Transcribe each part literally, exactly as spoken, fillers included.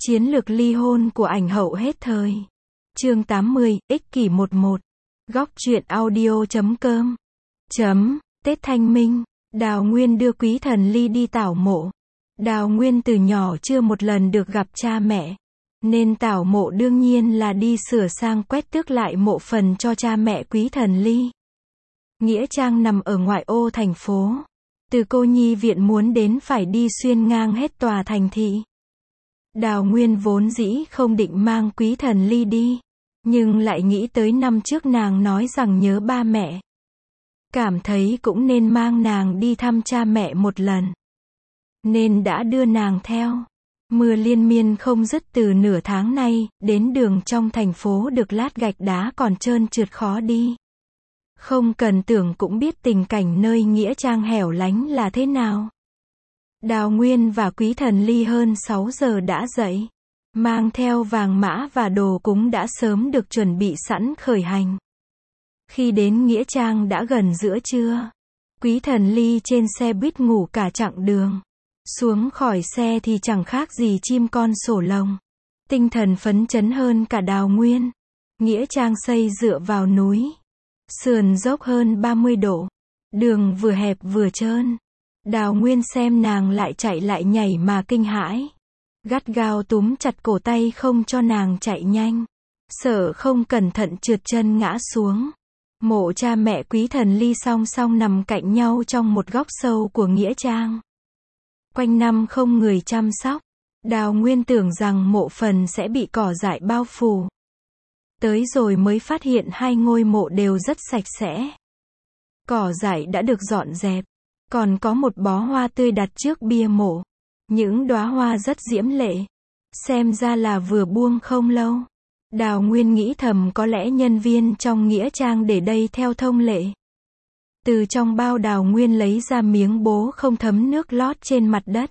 Chiến lược ly hôn của ảnh hậu hết thời. Chương tám mươi, ích kỷ mười một. Góc truyện audio chấm com. Chấm, Tết Thanh Minh, Đào Nguyên đưa Quý Thần Ly đi tảo mộ. Đào Nguyên từ nhỏ chưa một lần được gặp cha mẹ, nên tảo mộ đương nhiên là đi sửa sang quét tước lại mộ phần cho cha mẹ Quý Thần Ly. Nghĩa trang nằm ở ngoại ô thành phố. Từ cô nhi viện muốn đến phải đi xuyên ngang hết tòa thành thị. Đào Nguyên vốn dĩ không định mang Quý Thần Ly đi, nhưng lại nghĩ tới năm trước nàng nói rằng nhớ ba mẹ. Cảm thấy cũng nên mang nàng đi thăm cha mẹ một lần, nên đã đưa nàng theo. Mưa liên miên không dứt từ nửa tháng nay, đến đường trong thành phố được lát gạch đá còn trơn trượt khó đi. Không cần tưởng cũng biết tình cảnh nơi nghĩa trang hẻo lánh là thế nào. Đào Nguyên và Quý Thần Ly hơn sáu giờ đã dậy, mang theo vàng mã và đồ cúng đã sớm được chuẩn bị sẵn khởi hành. Khi đến nghĩa trang đã gần giữa trưa. Quý Thần Ly trên xe buýt ngủ cả chặng đường. Xuống khỏi xe thì chẳng khác gì chim con sổ lồng. Tinh thần phấn chấn hơn cả Đào Nguyên. Nghĩa trang xây dựa vào núi, sườn dốc hơn ba mươi độ. Đường vừa hẹp vừa trơn. Đào Nguyên xem nàng lại chạy lại nhảy mà kinh hãi. Gắt gao túm chặt cổ tay không cho nàng chạy nhanh, sợ không cẩn thận trượt chân ngã xuống. Mộ cha mẹ Quý Thần Ly song song nằm cạnh nhau trong một góc sâu của nghĩa trang. Quanh năm không người chăm sóc. Đào Nguyên tưởng rằng mộ phần sẽ bị cỏ dại bao phủ. Tới rồi mới phát hiện hai ngôi mộ đều rất sạch sẽ. Cỏ dại đã được dọn dẹp. Còn có một bó hoa tươi đặt trước bia mộ. Những đóa hoa rất diễm lệ. Xem ra là vừa buông không lâu. Đào Nguyên nghĩ thầm có lẽ nhân viên trong nghĩa trang để đây theo thông lệ. Từ trong bao Đào Nguyên lấy ra miếng bố không thấm nước lót trên mặt đất.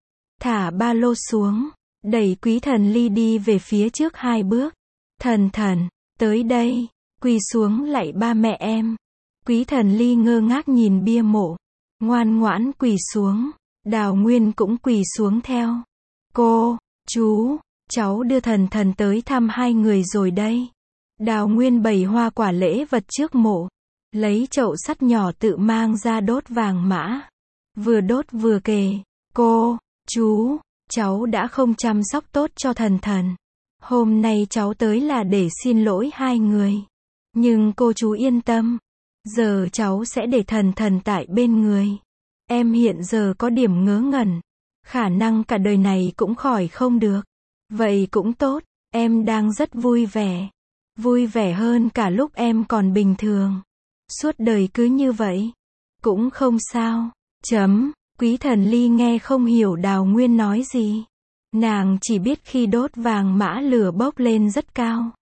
Thả ba lô xuống, đẩy Quý Thần Ly đi về phía trước hai bước. Thần thần, tới đây, quỳ xuống lạy ba mẹ em. Quý Thần Ly ngơ ngác nhìn bia mộ, ngoan ngoãn quỳ xuống. Đào Nguyên cũng quỳ xuống theo. Cô, chú, cháu đưa thần thần tới thăm hai người rồi đây. Đào Nguyên bày hoa quả lễ vật trước mộ, lấy chậu sắt nhỏ tự mang ra đốt vàng mã. Vừa đốt vừa kể, cô, chú, cháu đã không chăm sóc tốt cho thần thần. Hôm nay cháu tới là để xin lỗi hai người. Nhưng cô chú yên tâm, giờ cháu sẽ để thần thần tại bên người. Em hiện giờ có điểm ngớ ngẩn, khả năng cả đời này cũng khỏi không được. Vậy cũng tốt, em đang rất vui vẻ. Vui vẻ hơn cả lúc em còn bình thường. Suốt đời cứ như vậy, cũng không sao. Chấm, Quý Thần Ly nghe không hiểu Đào Nguyên nói gì. Nàng chỉ biết khi đốt vàng mã lửa bốc lên rất cao.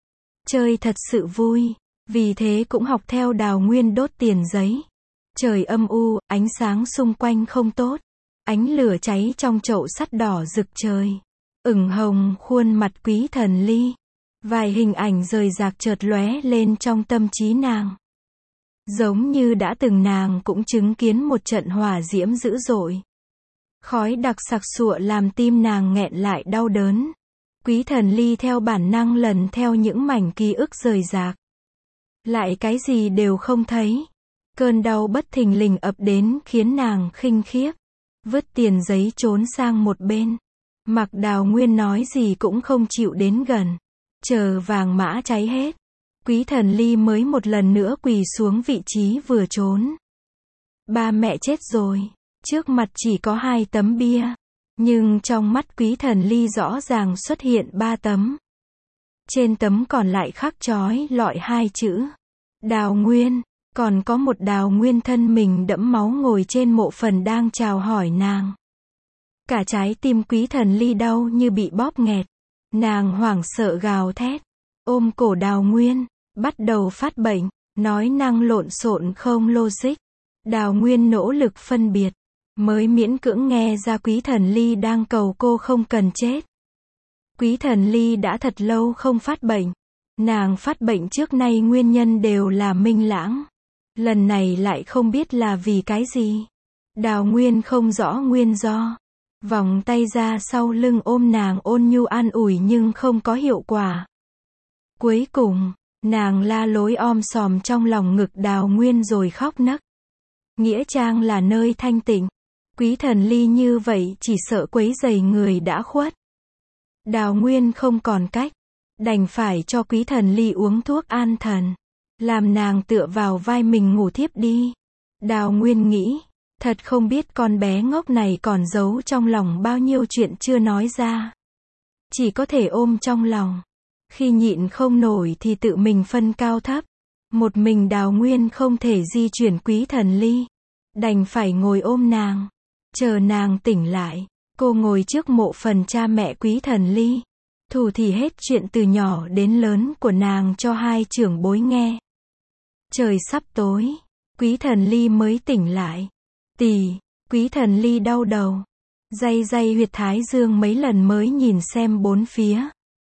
Chơi thật sự vui, vì thế cũng học theo Đào Nguyên đốt tiền giấy. Trời âm u, ánh sáng xung quanh không tốt. Ánh lửa cháy trong chậu sắt đỏ rực trời. Ửng hồng khuôn mặt Quý Thần Ly. Vài hình ảnh rời rạc chợt lóe lên trong tâm trí nàng. Giống như đã từng nàng cũng chứng kiến một trận hỏa diễm dữ dội. Khói đặc sặc sụa làm tim nàng nghẹn lại đau đớn. Quý Thần Ly theo bản năng lần theo những mảnh ký ức rời rạc. Lại cái gì đều không thấy. Cơn đau bất thình lình ập đến khiến nàng khinh khiếp. Vứt tiền giấy trốn sang một bên. Mặc Đào Nguyên nói gì cũng không chịu đến gần. Chờ vàng mã cháy hết. Quý Thần Ly mới một lần nữa quỳ xuống vị trí vừa trốn. Ba mẹ chết rồi. Trước mặt chỉ có hai tấm bia. Nhưng trong mắt Quý Thần Ly rõ ràng xuất hiện ba tấm. Trên tấm còn lại khắc chói lọi hai chữ. Đào Nguyên. Còn có một Đào Nguyên thân mình đẫm máu ngồi trên mộ phần đang chào hỏi nàng. Cả trái tim Quý Thần Ly đau như bị bóp nghẹt. Nàng hoảng sợ gào thét. Ôm cổ Đào Nguyên. Bắt đầu phát bệnh. Nói năng lộn xộn không logic. Đào Nguyên nỗ lực phân biệt. Mới miễn cưỡng nghe ra Quý Thần Ly đang cầu cô không cần chết. Quý Thần Ly đã thật lâu không phát bệnh. Nàng phát bệnh trước nay nguyên nhân đều là Minh Lãng. Lần này lại không biết là vì cái gì. Đào Nguyên không rõ nguyên do. vòng tay ra sau lưng ôm nàng ôn nhu an ủi nhưng không có hiệu quả. Cuối cùng, nàng la lối om sòm trong lòng ngực Đào Nguyên rồi khóc nấc. Nghĩa trang là nơi thanh tịnh. Quý Thần Ly như vậy chỉ sợ quấy rầy người đã khuất. Đào Nguyên không còn cách, đành phải cho Quý Thần Ly uống thuốc an thần, làm nàng tựa vào vai mình ngủ thiếp đi. Đào Nguyên nghĩ, thật không biết con bé ngốc này còn giấu trong lòng bao nhiêu chuyện chưa nói ra. Chỉ có thể ôm trong lòng. Khi nhịn không nổi thì tự mình phân cao thấp. Một mình Đào Nguyên không thể di chuyển Quý Thần Ly, đành phải ngồi ôm nàng. Chờ nàng tỉnh lại, cô ngồi trước mộ phần cha mẹ Quý Thần Ly, thủ thì hết chuyện từ nhỏ đến lớn của nàng cho hai trưởng bối nghe. Trời sắp tối, Quý Thần Ly mới tỉnh lại. Tì, Quý Thần Ly đau đầu, day day huyệt thái dương mấy lần mới nhìn xem bốn phía.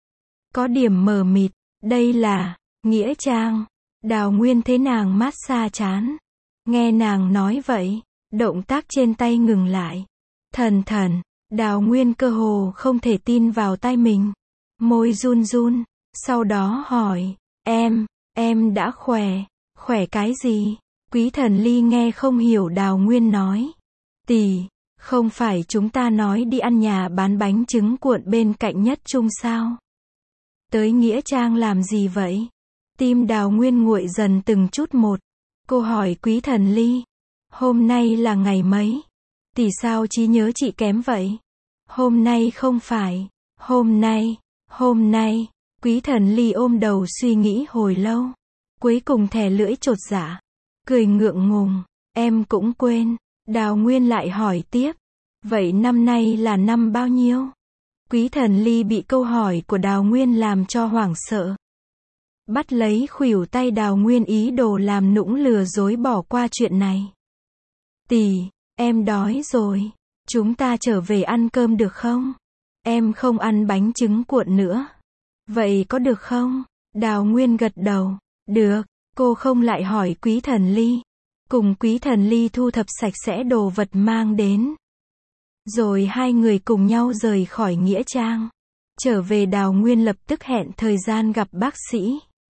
Có điểm mờ mịt, đây là nghĩa trang. Đào Nguyên thấy nàng mát xa chán. Nghe nàng nói vậy, động tác trên tay ngừng lại. Thần thần, Đào Nguyên cơ hồ không thể tin vào tai mình. Môi run run, sau đó hỏi, em, em đã khỏe, khỏe cái gì? Quý Thần Ly nghe không hiểu Đào Nguyên nói. Tì, không phải chúng ta nói đi ăn nhà bán bánh trứng cuộn bên cạnh Nhất Trung sao? Tới nghĩa trang làm gì vậy? Tim Đào Nguyên nguội dần từng chút một. Cô hỏi Quý Thần Ly, hôm nay là ngày mấy? Tỷ sao trí nhớ chị kém vậy? Hôm nay không phải, hôm nay, hôm nay. Quý Thần Ly ôm đầu suy nghĩ hồi lâu. Cuối cùng thè lưỡi chột dạ, cười ngượng ngùng, em cũng quên. Đào Nguyên lại hỏi tiếp, vậy năm nay là năm bao nhiêu? Quý Thần Ly bị câu hỏi của Đào Nguyên làm cho hoảng sợ. Bắt lấy khuỷu tay Đào Nguyên ý đồ làm nũng lừa dối bỏ qua chuyện này. Tì, em đói rồi. Chúng ta trở về ăn cơm được không? Em không ăn bánh trứng cuộn nữa. Vậy có được không? Đào Nguyên gật đầu. Được. Cô không lại hỏi Quý Thần Ly. Cùng Quý Thần Ly thu thập sạch sẽ đồ vật mang đến. Rồi hai người cùng nhau rời khỏi nghĩa trang. Trở về Đào Nguyên lập tức hẹn thời gian gặp bác sĩ.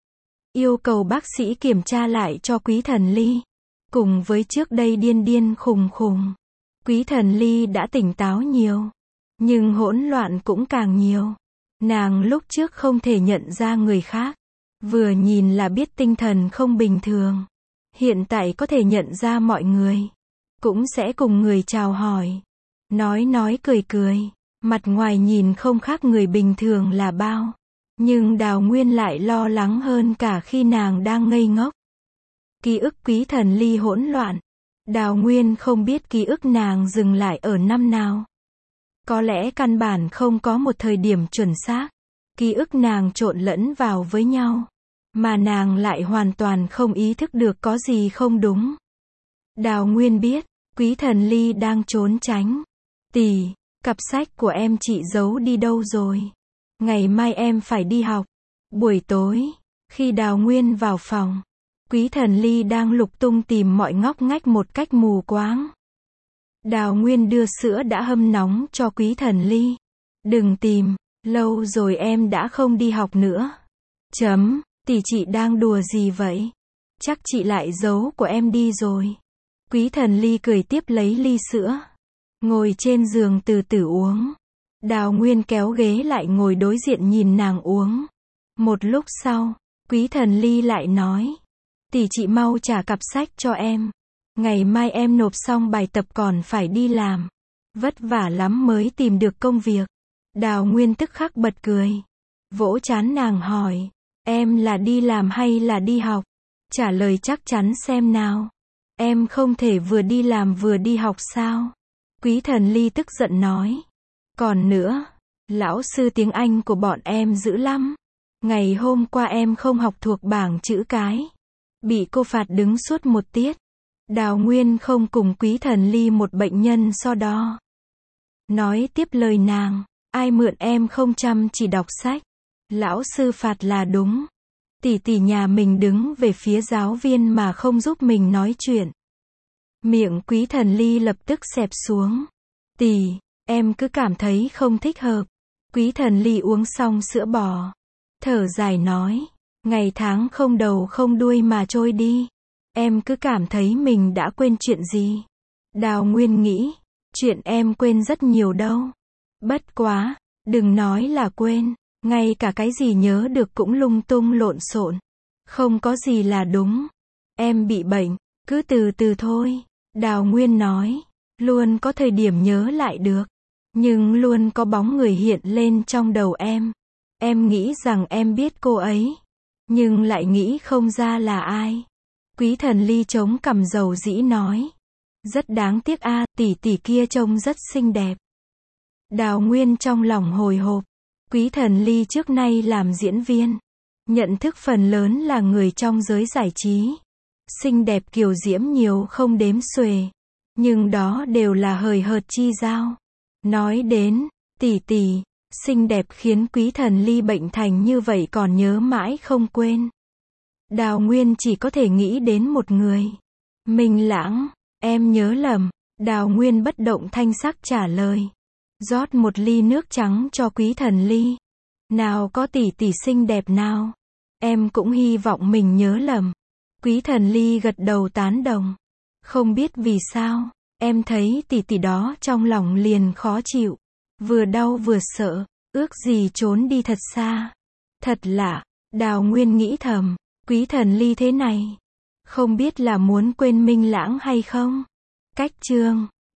Yêu cầu bác sĩ kiểm tra lại cho Quý Thần Ly. Cùng với trước đây điên điên khùng khùng, Quý Thần Ly đã tỉnh táo nhiều. Nhưng hỗn loạn cũng càng nhiều. Nàng lúc trước không thể nhận ra người khác. Vừa nhìn là biết tinh thần không bình thường. Hiện tại có thể nhận ra mọi người. Cũng sẽ cùng người chào hỏi. Nói nói cười cười. Mặt ngoài nhìn không khác người bình thường là bao. Nhưng Đào Nguyên lại lo lắng hơn cả khi nàng đang ngây ngốc. Ký ức Quý Thần Ly hỗn loạn. Đào Nguyên không biết ký ức nàng dừng lại ở năm nào. Có lẽ căn bản không có một thời điểm chuẩn xác. Ký ức nàng trộn lẫn vào với nhau. Mà nàng lại hoàn toàn không ý thức được có gì không đúng. Đào Nguyên biết, Quý Thần Ly đang trốn tránh. Tì, cặp sách của em chị giấu đi đâu rồi? Ngày mai em phải đi học. Buổi tối, khi Đào Nguyên vào phòng, Quý Thần Ly đang lục tung tìm mọi ngóc ngách một cách mù quáng. Đào Nguyên đưa sữa đã hâm nóng cho Quý Thần Ly. Đừng tìm, lâu rồi em đã không đi học nữa. Chấm, tỷ chị đang đùa gì vậy? Chắc chị lại giấu của em đi rồi. Quý Thần Ly cười tiếp lấy ly sữa. Ngồi trên giường từ từ uống. Đào Nguyên kéo ghế lại ngồi đối diện nhìn nàng uống. Một lúc sau, Quý Thần Ly lại nói. Tỷ chị mau trả cặp sách cho em. Ngày mai em nộp xong bài tập còn phải đi làm. Vất vả lắm mới tìm được công việc. Đào Nguyên tức khắc bật cười. Vỗ trán nàng hỏi. Em là đi làm hay là đi học? Trả lời chắc chắn xem nào. Em không thể vừa đi làm vừa đi học sao? Quý Thần Ly tức giận nói. Còn nữa, lão sư tiếng Anh của bọn em dữ lắm. Ngày hôm qua em không học thuộc bảng chữ cái. Bị cô phạt đứng suốt một tiết. Đào Nguyên không cùng Quý Thần Ly một bệnh nhân so đo. Nói tiếp lời nàng. Ai mượn em không chăm chỉ đọc sách. Lão sư phạt là đúng. Tỷ tỷ nhà mình đứng về phía giáo viên mà không giúp mình nói chuyện. Miệng Quý Thần Ly lập tức xẹp xuống. Tỷ, Em cứ cảm thấy không thích hợp. Quý Thần Ly uống xong sữa bò. Thở dài nói. Ngày tháng không đầu không đuôi mà trôi đi. Em cứ cảm thấy mình đã quên chuyện gì. Đào Nguyên nghĩ. Chuyện em quên rất nhiều đâu. Bất quá. Đừng nói là quên. Ngay cả cái gì nhớ được cũng lung tung lộn xộn. Không có gì là đúng. Em bị bệnh. Cứ từ từ thôi. Đào Nguyên nói. Luôn có thời điểm nhớ lại được. Nhưng luôn có bóng người hiện lên trong đầu em. Em nghĩ rằng em biết cô ấy. Nhưng lại nghĩ không ra là ai. Quý Thần Ly chống cằm dầu dĩ nói. Rất đáng tiếc a, à, tỷ tỷ kia trông rất xinh đẹp. Đào Nguyên trong lòng hồi hộp. Quý Thần Ly trước nay làm diễn viên. Nhận thức phần lớn là người trong giới giải trí. Xinh đẹp kiều diễm nhiều không đếm xuể. Nhưng đó đều là hời hợt chi giao. Nói đến, tỷ tỷ, xinh đẹp khiến Quý Thần Ly bệnh thành như vậy còn nhớ mãi không quên. Đào Nguyên chỉ có thể nghĩ đến một người. Minh Lãng, em nhớ lầm. Đào Nguyên bất động thanh sắc trả lời. Rót một ly nước trắng cho Quý Thần Ly. Nào có tỷ tỷ xinh đẹp nào. Em cũng hy vọng mình nhớ lầm. Quý Thần Ly gật đầu tán đồng. Không biết vì sao, em thấy tỷ tỷ đó trong lòng liền khó chịu. Vừa đau vừa sợ, ước gì trốn đi thật xa. Thật lạ, Đào Nguyên nghĩ thầm, Quý Thần Ly thế này. Không biết là muốn quên Minh Lãng hay không? Cách chương